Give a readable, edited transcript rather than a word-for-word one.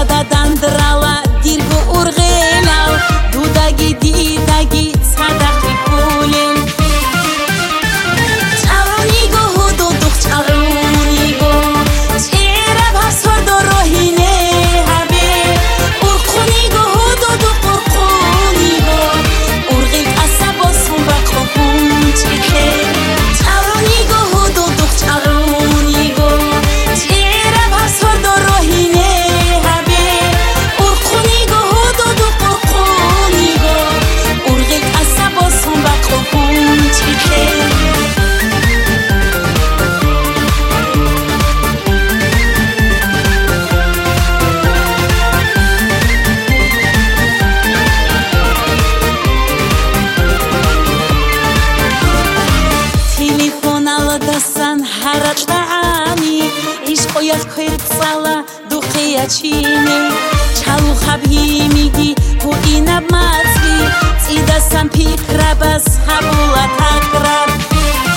Ада дандрала диргу ургелал дудаги дидаги садахи кулен чалниго худудух чалниго чера басор дорохине хабе урхуниго худудух урхуниго ургил асабосун бақохун чике чалниго худудух чалниго чера басор дорохине хабе урхуниго худудух урхуниго ургил асабосун бақохун чике دستن هرات تعانی عشقایت کرد سالا دو خیاچینه چالو خبی میگی بو اینب مزگی تی دستن پیک ربز هبولا تکرار